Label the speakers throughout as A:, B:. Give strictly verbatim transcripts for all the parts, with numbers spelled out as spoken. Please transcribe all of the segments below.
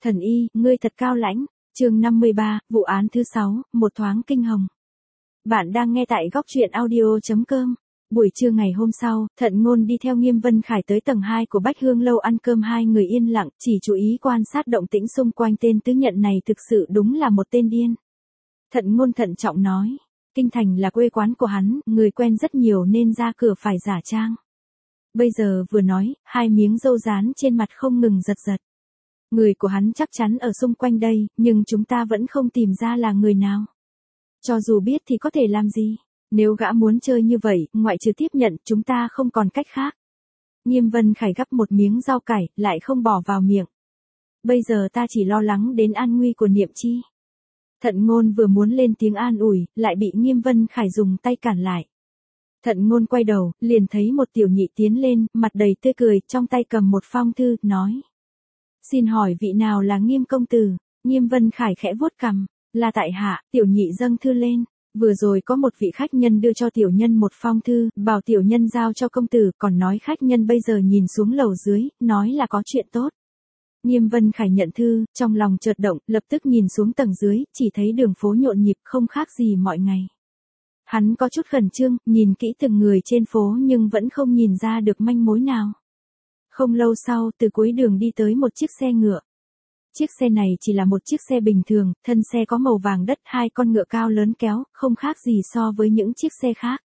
A: Thần y, ngươi thật cao lãnh. Chương năm mươi ba, vụ án thứ sáu, một thoáng kinh hồng. Bạn đang nghe tại góc truyện audio chấm com. Buổi trưa ngày hôm sau, Thận Ngôn đi theo Nghiêm Vân Khải tới tầng hai của Bách Hương lâu ăn cơm, hai người yên lặng, chỉ chú ý quan sát động tĩnh xung quanh. Tên tứ nhận này thực sự đúng là một tên điên. Thận Ngôn thận trọng nói, Kinh Thành là quê quán của hắn, người quen rất nhiều nên ra cửa phải giả trang. Bây giờ vừa nói, hai miếng râu rán trên mặt không ngừng giật giật. Người của hắn chắc chắn ở xung quanh đây, nhưng chúng ta vẫn không tìm ra là người nào. Cho dù biết thì có thể làm gì? Nếu gã muốn chơi như vậy, ngoại trừ tiếp nhận, chúng ta không còn cách khác. Nghiêm Vân Khải gắp một miếng rau cải, lại không bỏ vào miệng. Bây giờ ta chỉ lo lắng đến an nguy của Niệm Chi. Thận Ngôn vừa muốn lên tiếng an ủi, lại bị Nghiêm Vân Khải dùng tay cản lại. Thận Ngôn quay đầu, liền thấy một tiểu nhị tiến lên, mặt đầy tươi cười, trong tay cầm một phong thư, nói. Xin hỏi vị nào là Nghiêm công tử? Nghiêm Vân Khải khẽ vuốt cằm, là tại hạ. Tiểu nhị dâng thư lên. Vừa rồi có một vị khách nhân đưa cho tiểu nhân một phong thư, bảo tiểu nhân giao cho công tử, còn nói khách nhân bây giờ nhìn xuống lầu dưới, nói là có chuyện tốt. Nghiêm Vân Khải nhận thư, trong lòng chợt động, lập tức nhìn xuống tầng dưới, chỉ thấy đường phố nhộn nhịp không khác gì mọi ngày. Hắn có chút khẩn trương, nhìn kỹ từng người trên phố nhưng vẫn không nhìn ra được manh mối nào. Không lâu sau, từ cuối đường đi tới một chiếc xe ngựa. Chiếc xe này chỉ là một chiếc xe bình thường, thân xe có màu vàng đất, hai con ngựa cao lớn kéo, không khác gì so với những chiếc xe khác.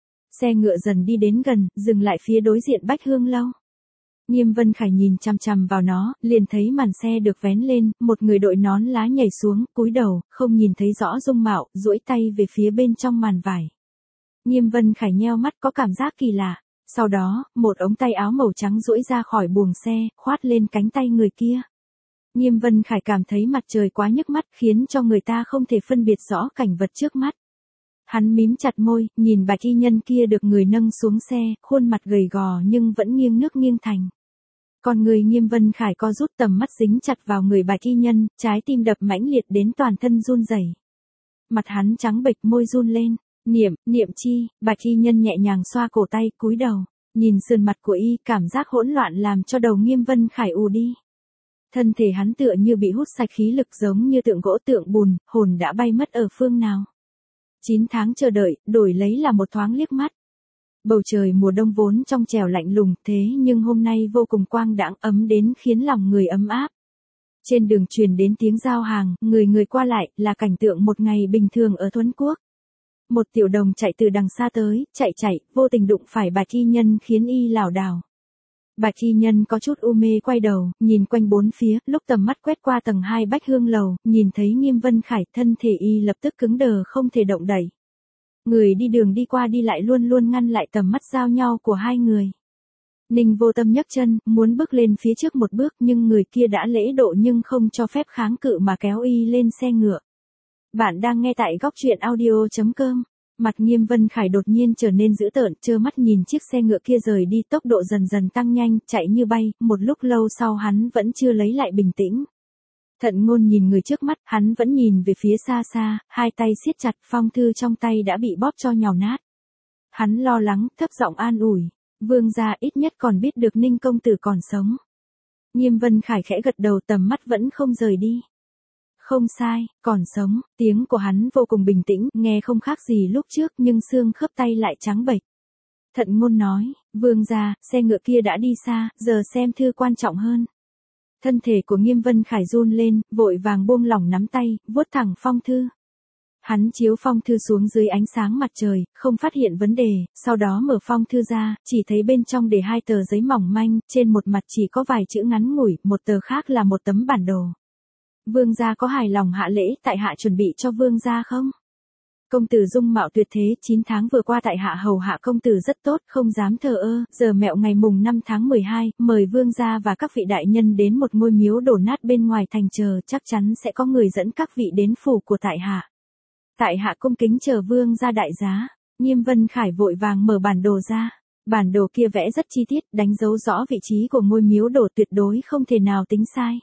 A: Xe ngựa dần đi đến gần, dừng lại phía đối diện Bách Hương lâu. Nghiêm Vân Khải nhìn chằm chằm vào nó, liền thấy màn xe được vén lên, một người đội nón lá nhảy xuống, cúi đầu, không nhìn thấy rõ dung mạo, duỗi tay về phía bên trong màn vải. Nghiêm Vân Khải nheo mắt, có cảm giác kỳ lạ. Sau đó, một ống tay áo màu trắng duỗi ra khỏi buồng xe, khoát lên cánh tay người kia. Nghiêm Vân Khải cảm thấy mặt trời quá nhức mắt, khiến cho người ta không thể phân biệt rõ cảnh vật trước mắt. Hắn mím chặt môi, nhìn bạch y nhân kia được người nâng xuống xe, khuôn mặt gầy gò nhưng vẫn nghiêng nước nghiêng thành. Còn người Nghiêm Vân Khải co rút, tầm mắt dính chặt vào người bạch y nhân, trái tim đập mãnh liệt đến toàn thân run rẩy. Mặt hắn trắng bệch, môi run lên. Niệm, Niệm Chi. Bạch y nhân nhẹ nhàng xoa cổ tay, cúi đầu, nhìn sườn mặt của y, cảm giác hỗn loạn làm cho đầu Nghiêm Vân Khải ù đi. Thân thể hắn tựa như bị hút sạch khí lực, giống như tượng gỗ tượng bùn, hồn đã bay mất ở phương nào. Chín tháng chờ đợi, đổi lấy là một thoáng liếc mắt. Bầu trời mùa đông vốn trong trẻo lạnh lùng, thế nhưng hôm nay vô cùng quang đãng, ấm đến khiến lòng người ấm áp. Trên đường truyền đến tiếng giao hàng, người người qua lại, là cảnh tượng một ngày bình thường ở Thuấn Quốc. Một tiểu đồng chạy từ đằng xa tới, chạy chạy, vô tình đụng phải bạch y nhân khiến y lảo đảo. Bạch y nhân có chút u mê quay đầu, nhìn quanh bốn phía, lúc tầm mắt quét qua tầng hai Bách Hương lầu, nhìn thấy Nghiêm Vân Khải, thân thể y lập tức cứng đờ không thể động đậy. Người đi đường đi qua đi lại luôn luôn ngăn lại tầm mắt giao nhau của hai người. Ninh Vô Tâm nhấc chân, muốn bước lên phía trước một bước nhưng người kia đã lễ độ nhưng không cho phép kháng cự mà kéo y lên xe ngựa. Bạn đang nghe tại góc truyện audio chấm com. Mặt Nghiêm Vân Khải đột nhiên trở nên dữ tợn, trơ mắt nhìn chiếc xe ngựa kia rời đi, tốc độ dần dần tăng nhanh, chạy như bay, một lúc lâu sau hắn vẫn chưa lấy lại bình tĩnh. Thận Ngôn nhìn người trước mắt, hắn vẫn nhìn về phía xa xa, hai tay siết chặt, phong thư trong tay đã bị bóp cho nhàu nát. Hắn lo lắng, thấp giọng an ủi, vương gia ít nhất còn biết được Ninh công tử còn sống. Nghiêm Vân Khải khẽ gật đầu, tầm mắt vẫn không rời đi. Không sai, còn sống. Tiếng của hắn vô cùng bình tĩnh, nghe không khác gì lúc trước nhưng xương khớp tay lại trắng bệch. Thận Ngôn nói, vương gia, xe ngựa kia đã đi xa, giờ xem thư quan trọng hơn. Thân thể của Nghiêm Vân Khải run lên, vội vàng buông lỏng nắm tay, vuốt thẳng phong thư. Hắn chiếu phong thư xuống dưới ánh sáng mặt trời, không phát hiện vấn đề, sau đó mở phong thư ra, chỉ thấy bên trong để hai tờ giấy mỏng manh, trên một mặt chỉ có vài chữ ngắn ngủi, một tờ khác là một tấm bản đồ. Vương gia có hài lòng hạ lễ tại hạ chuẩn bị cho vương gia không? Công tử dung mạo tuyệt thế, chín tháng vừa qua tại hạ hầu hạ công tử rất tốt, không dám thờ ơ, giờ mẹo ngày mùng năm tháng mười hai, mời vương gia và các vị đại nhân đến một ngôi miếu đổ nát bên ngoài thành chờ, chắc chắn sẽ có người dẫn các vị đến phủ của tại hạ. Tại hạ cung kính chờ vương gia đại giá. Nghiêm Vân Khải vội vàng mở bản đồ ra. Bản đồ kia vẽ rất chi tiết, đánh dấu rõ vị trí của ngôi miếu đổ, tuyệt đối không thể nào tính sai.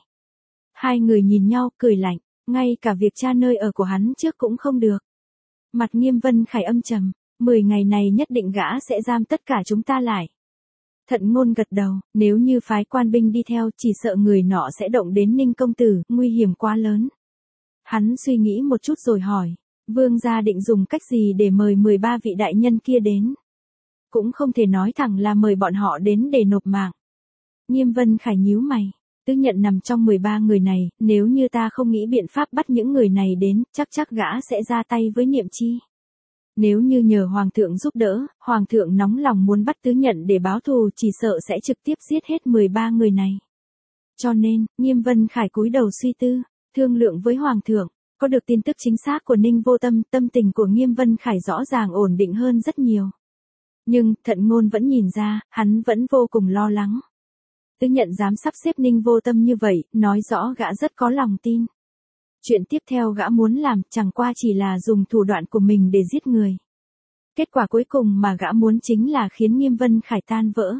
A: Hai người nhìn nhau, cười lạnh, ngay cả việc tra nơi ở của hắn trước cũng không được. Mặt Nghiêm Vân Khải âm trầm, mười ngày này nhất định gã sẽ giam tất cả chúng ta lại. Thận Ngôn gật đầu, nếu như phái quan binh đi theo chỉ sợ người nọ sẽ động đến Ninh công tử, nguy hiểm quá lớn. Hắn suy nghĩ một chút rồi hỏi, vương gia định dùng cách gì để mời mười ba vị đại nhân kia đến? Cũng không thể nói thẳng là mời bọn họ đến để nộp mạng. Nghiêm Vân Khải nhíu mày, Tứ Nhận nằm trong mười ba người này, nếu như ta không nghĩ biện pháp bắt những người này đến, chắc chắc gã sẽ ra tay với Niệm Chi. Nếu như nhờ Hoàng thượng giúp đỡ, Hoàng thượng nóng lòng muốn bắt Tứ Nhận để báo thù chỉ sợ sẽ trực tiếp giết hết mười ba người này. Cho nên, Nghiêm Vân Khải cúi đầu suy tư, thương lượng với Hoàng thượng, có được tin tức chính xác của Ninh Vô Tâm, tâm tình của Nghiêm Vân Khải rõ ràng ổn định hơn rất nhiều. Nhưng, Thận Ngôn vẫn nhìn ra, hắn vẫn vô cùng lo lắng. Tứ Nhận dám sắp xếp Ninh Vô Tâm như vậy, nói rõ gã rất có lòng tin. Chuyện tiếp theo gã muốn làm chẳng qua chỉ là dùng thủ đoạn của mình để giết người. Kết quả cuối cùng mà gã muốn chính là khiến Nghiêm Vân Khải tan vỡ.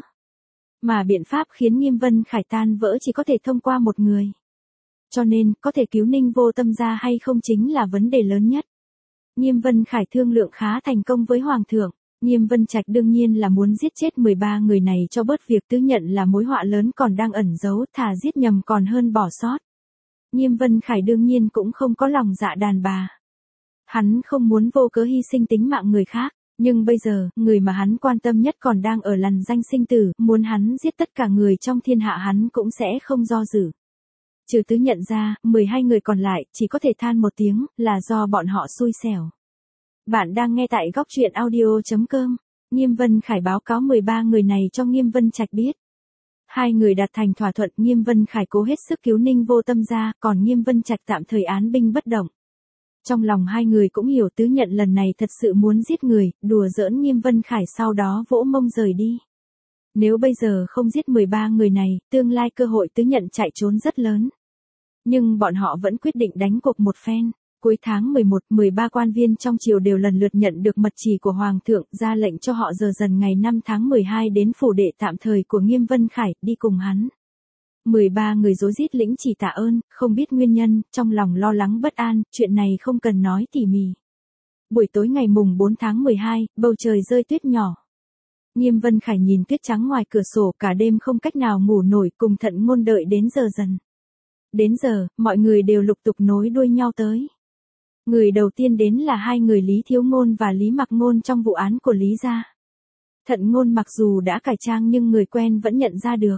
A: Mà biện pháp khiến Nghiêm Vân Khải tan vỡ chỉ có thể thông qua một người. Cho nên, có thể cứu Ninh Vô Tâm ra hay không chính là vấn đề lớn nhất. Nghiêm Vân Khải thương lượng khá thành công với Hoàng thượng. Nghiêm Vân Trạch đương nhiên là muốn giết chết mười ba người này cho bớt việc Tứ Nhận là mối họa lớn còn đang ẩn giấu, thà giết nhầm còn hơn bỏ sót. Nghiêm Vân Khải đương nhiên cũng không có lòng dạ đàn bà. Hắn không muốn vô cớ hy sinh tính mạng người khác, nhưng bây giờ, người mà hắn quan tâm nhất còn đang ở lằn danh sinh tử, muốn hắn giết tất cả người trong thiên hạ hắn cũng sẽ không do dự. Trừ Tứ Nhận ra, mười hai người còn lại chỉ có thể than một tiếng, là do bọn họ xui xẻo. Bạn đang nghe tại góc truyện audio chấm com. Nghiêm Vân Khải báo cáo mười ba người này cho Nghiêm Vân Trạch biết. Hai người đạt thành thỏa thuận, Nghiêm Vân Khải cố hết sức cứu Ninh Vô Tâm ra, còn Nghiêm Vân Trạch tạm thời án binh bất động. Trong lòng hai người cũng hiểu Tứ Nhận lần này thật sự muốn giết người, đùa giỡn Nghiêm Vân Khải sau đó vỗ mông rời đi. Nếu bây giờ không giết mười ba người này, tương lai cơ hội Tứ Nhận chạy trốn rất lớn. Nhưng bọn họ vẫn quyết định đánh cuộc một phen. Cuối tháng mười một, mười ba quan viên trong triều đều lần lượt nhận được mật chỉ của Hoàng thượng, ra lệnh cho họ giờ dần ngày năm tháng mười hai đến phủ đệ tạm thời của Nghiêm Vân Khải, đi cùng hắn. mười ba người rối rít lĩnh chỉ tạ ơn, không biết nguyên nhân, trong lòng lo lắng bất an, chuyện này không cần nói tỉ mỉ. Buổi tối ngày mùng bốn tháng mười hai, bầu trời rơi tuyết nhỏ. Nghiêm Vân Khải nhìn tuyết trắng ngoài cửa sổ cả đêm không cách nào ngủ nổi, cùng Thận Ngôn đợi đến giờ dần. Đến giờ, mọi người đều lục tục nối đuôi nhau tới. Người đầu tiên đến là hai người Lý Thiếu Ngôn và Lý Mặc Ngôn trong vụ án của Lý gia. Thận Ngôn mặc dù đã cải trang nhưng người quen vẫn nhận ra được.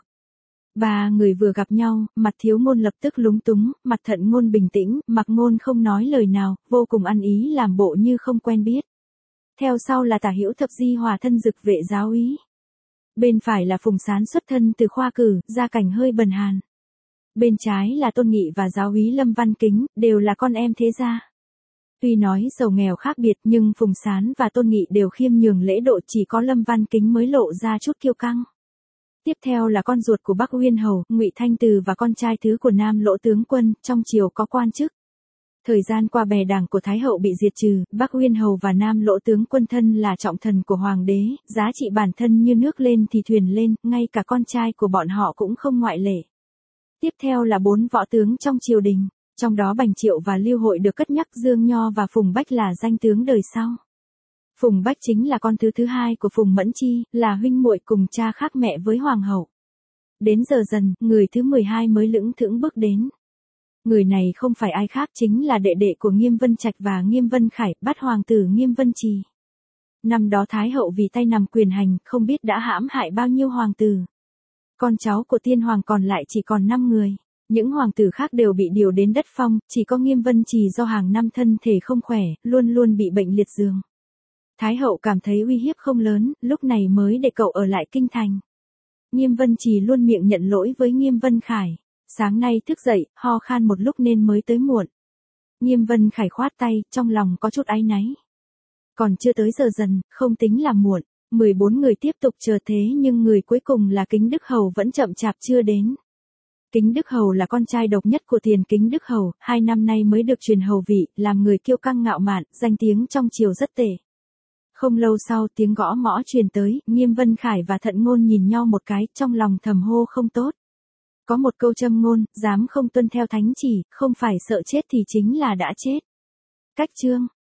A: Ba người vừa gặp nhau, mặt Thiếu Ngôn lập tức lúng túng, mặt Thận Ngôn bình tĩnh, Mặc Ngôn không nói lời nào, vô cùng ăn ý làm bộ như không quen biết. Theo sau là Tả Hữu Thập Di Hòa thân dực vệ giáo úy. Bên phải là Phùng Sán xuất thân từ khoa cử, gia cảnh hơi bần hàn. Bên trái là Tôn Nghị và giáo úy Lâm Văn Kính, đều là con em thế gia. Tuy nói giàu nghèo khác biệt nhưng Phùng Sán và Tôn Nghị đều khiêm nhường lễ độ, chỉ có Lâm Văn Kính mới lộ ra chút kiêu căng. Tiếp theo là con ruột của Bắc Uyên Hầu, Ngụy Thanh Từ và con trai thứ của Nam Lỗ tướng quân, trong triều có quan chức. Thời gian qua bè đảng của Thái hậu bị diệt trừ, Bắc Uyên Hầu và Nam Lỗ tướng quân thân là trọng thần của hoàng đế, giá trị bản thân như nước lên thì thuyền lên, ngay cả con trai của bọn họ cũng không ngoại lệ. Tiếp theo là bốn võ tướng trong triều đình. Trong đó Bành Triệu và Lưu Hội được cất nhắc, Dương Nho và Phùng Bách là danh tướng đời sau. Phùng Bách chính là con thứ thứ hai của Phùng Mẫn Chi, là huynh muội cùng cha khác mẹ với Hoàng hậu. Đến giờ dần, người thứ mười hai mới lững thững bước đến. Người này không phải ai khác chính là đệ đệ của Nghiêm Vân Trạch và Nghiêm Vân Khải, Bát hoàng tử Nghiêm Vân Trì. Năm đó Thái hậu vì tay nằm quyền hành, không biết đã hãm hại bao nhiêu hoàng tử. Con cháu của tiên hoàng còn lại chỉ còn năm người. Những hoàng tử khác đều bị điều đến đất phong, chỉ có Nghiêm Vân Trì do hàng năm thân thể không khỏe, luôn luôn bị bệnh liệt giường. Thái hậu cảm thấy uy hiếp không lớn, lúc này mới để cậu ở lại kinh thành. Nghiêm Vân Trì luôn miệng nhận lỗi với Nghiêm Vân Khải. Sáng nay thức dậy, ho khan một lúc nên mới tới muộn. Nghiêm Vân Khải khoát tay, trong lòng có chút áy náy. Còn chưa tới giờ dần, không tính là muộn. mười bốn người tiếp tục chờ thế nhưng người cuối cùng là Kính Đức Hầu vẫn chậm chạp chưa đến. Kính Đức Hầu là con trai độc nhất của Tiền Kính Đức Hầu, hai năm nay mới được truyền hầu vị, làm người kiêu căng ngạo mạn, danh tiếng trong triều rất tệ. Không lâu sau tiếng gõ mõ truyền tới, Nghiêm Vân Khải và Thận Ngôn nhìn nhau một cái, trong lòng thầm hô không tốt. Có một câu châm ngôn, dám không tuân theo thánh chỉ, không phải sợ chết thì chính là đã chết. Cách chương